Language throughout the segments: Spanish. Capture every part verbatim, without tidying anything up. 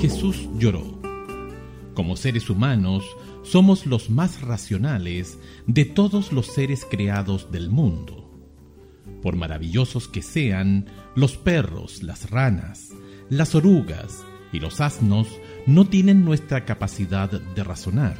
Jesús lloró. Como seres humanos, somos los más racionales de todos los seres creados del mundo. Por maravillosos que sean, los perros, las ranas, las orugas y los asnos no tienen nuestra capacidad de razonar.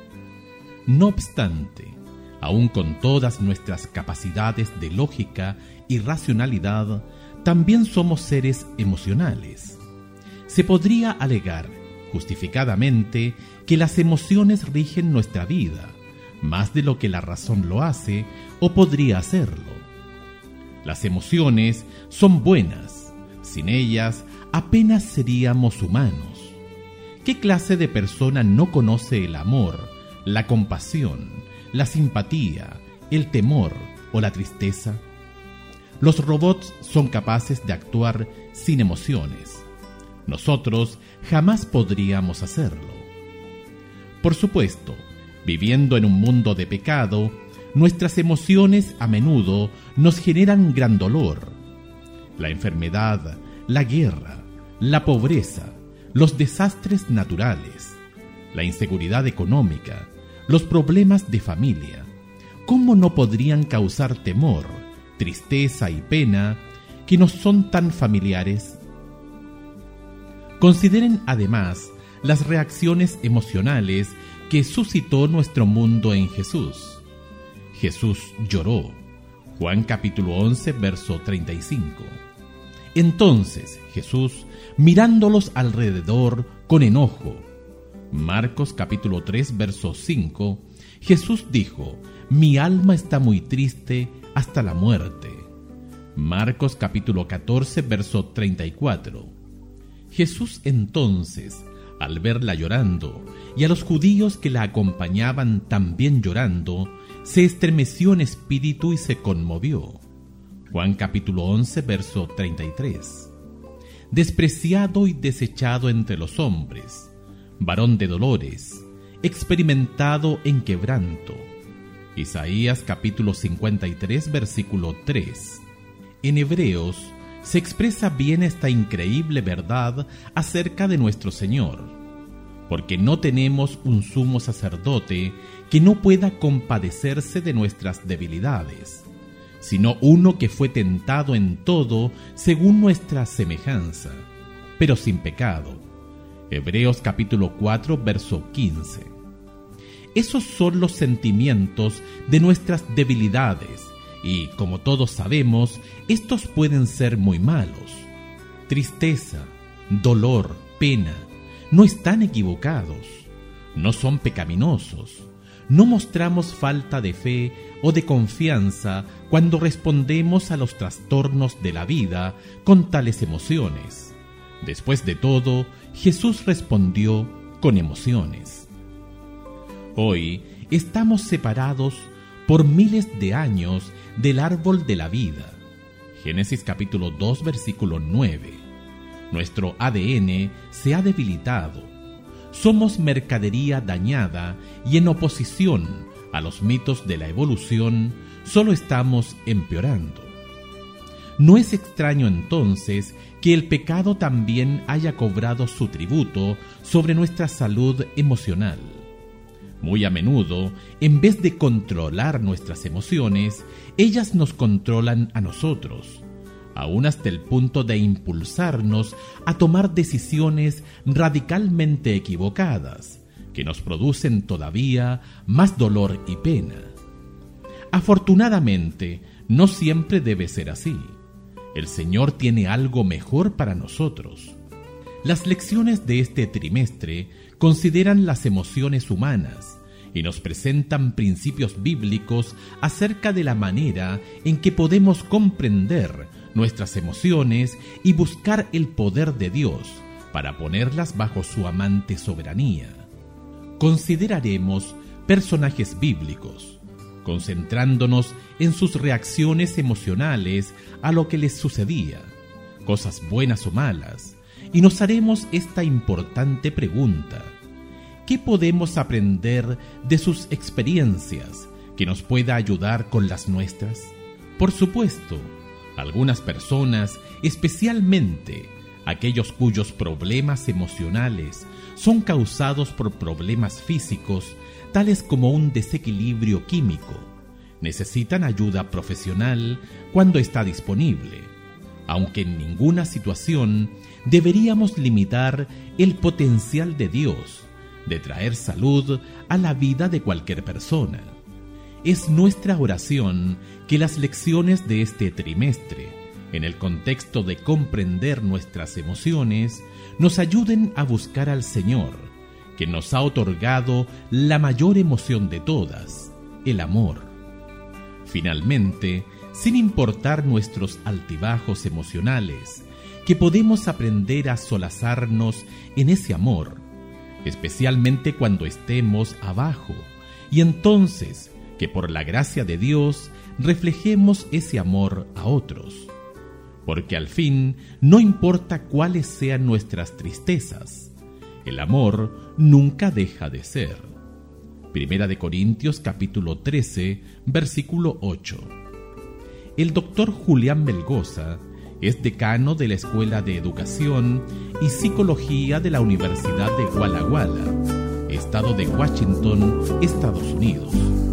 No obstante, aun con todas nuestras capacidades de lógica y racionalidad, también somos seres emocionales. Se podría alegar, justificadamente, que las emociones rigen nuestra vida, más de lo que la razón lo hace o podría hacerlo. Las emociones son buenas, sin ellas apenas seríamos humanos. ¿Qué clase de persona no conoce el amor, la compasión, la simpatía, el temor o la tristeza? Los robots son capaces de actuar sin emociones. Nosotros jamás podríamos hacerlo. Por supuesto, viviendo en un mundo de pecado, nuestras emociones a menudo nos generan gran dolor. La enfermedad, la guerra, la pobreza, los desastres naturales, la inseguridad económica, los problemas de familia, ¿cómo no podrían causar temor, tristeza y pena que nos son tan familiares? Consideren además las reacciones emocionales que suscitó nuestro mundo en Jesús. Jesús lloró. Juan capítulo once, verso treinta y cinco. Entonces Jesús, mirándolos alrededor con enojo. Marcos capítulo tres, verso cinco. Jesús dijo: mi alma está muy triste hasta la muerte. Marcos capítulo catorce, verso treinta y cuatro. Jesús entonces, al verla llorando, y a los judíos que la acompañaban también llorando, se estremeció en espíritu y se conmovió. Juan capítulo once, verso treinta y tres. Despreciado y desechado entre los hombres, varón de dolores, experimentado en quebranto. Isaías capítulo cincuenta y tres, versículo tres. En Hebreos se expresa bien esta increíble verdad acerca de nuestro Señor, porque no tenemos un sumo sacerdote que no pueda compadecerse de nuestras debilidades, sino uno que fue tentado en todo según nuestra semejanza, pero sin pecado. Hebreos capítulo cuatro, verso quince. Esos son los sentimientos de nuestras debilidades, y, como todos sabemos, estos pueden ser muy malos. Tristeza, dolor, pena, no están equivocados, no son pecaminosos. No mostramos falta de fe o de confianza cuando respondemos a los trastornos de la vida con tales emociones. Después de todo, Jesús respondió con emociones. Hoy estamos separados por miles de años del árbol de la vida. Génesis capítulo dos, versículo nueve. Nuestro A D N se ha debilitado. Somos mercadería dañada y en oposición a los mitos de la evolución, solo estamos empeorando. No es extraño entonces que el pecado también haya cobrado su tributo sobre nuestra salud emocional. Muy a menudo, en vez de controlar nuestras emociones, ellas nos controlan a nosotros, aún hasta el punto de impulsarnos a tomar decisiones radicalmente equivocadas, que nos producen todavía más dolor y pena. Afortunadamente, no siempre debe ser así. El Señor tiene algo mejor para nosotros. Las lecciones de este trimestre consideran las emociones humanas y nos presentan principios bíblicos acerca de la manera en que podemos comprender nuestras emociones y buscar el poder de Dios para ponerlas bajo su amante soberanía. Consideraremos personajes bíblicos, concentrándonos en sus reacciones emocionales a lo que les sucedía, cosas buenas o malas, y nos haremos esta importante pregunta: ¿qué podemos aprender de sus experiencias que nos pueda ayudar con las nuestras? Por supuesto, algunas personas, especialmente Aquellos cuyos problemas emocionales son causados por problemas físicos, tales como un desequilibrio químico, necesitan ayuda profesional cuando está disponible, aunque en ninguna situación deberíamos limitar el potencial de Dios de traer salud a la vida de cualquier persona. Es nuestra oración que las lecciones de este trimestre, en el contexto de comprender nuestras emociones, nos ayuden a buscar al Señor, que nos ha otorgado la mayor emoción de todas, el amor. Finalmente, sin importar nuestros altibajos emocionales, que podemos aprender a solazarnos en ese amor, especialmente cuando estemos abajo, y entonces que por la gracia de Dios reflejemos ese amor a otros. Porque al fin no importa cuáles sean nuestras tristezas, el amor nunca deja de ser. Primera de Corintios capítulo trece, versículo ocho. El doctor Julián Melgoza es decano de la Escuela de Educación y Psicología de la Universidad de Walla Walla, estado de Washington, Estados Unidos.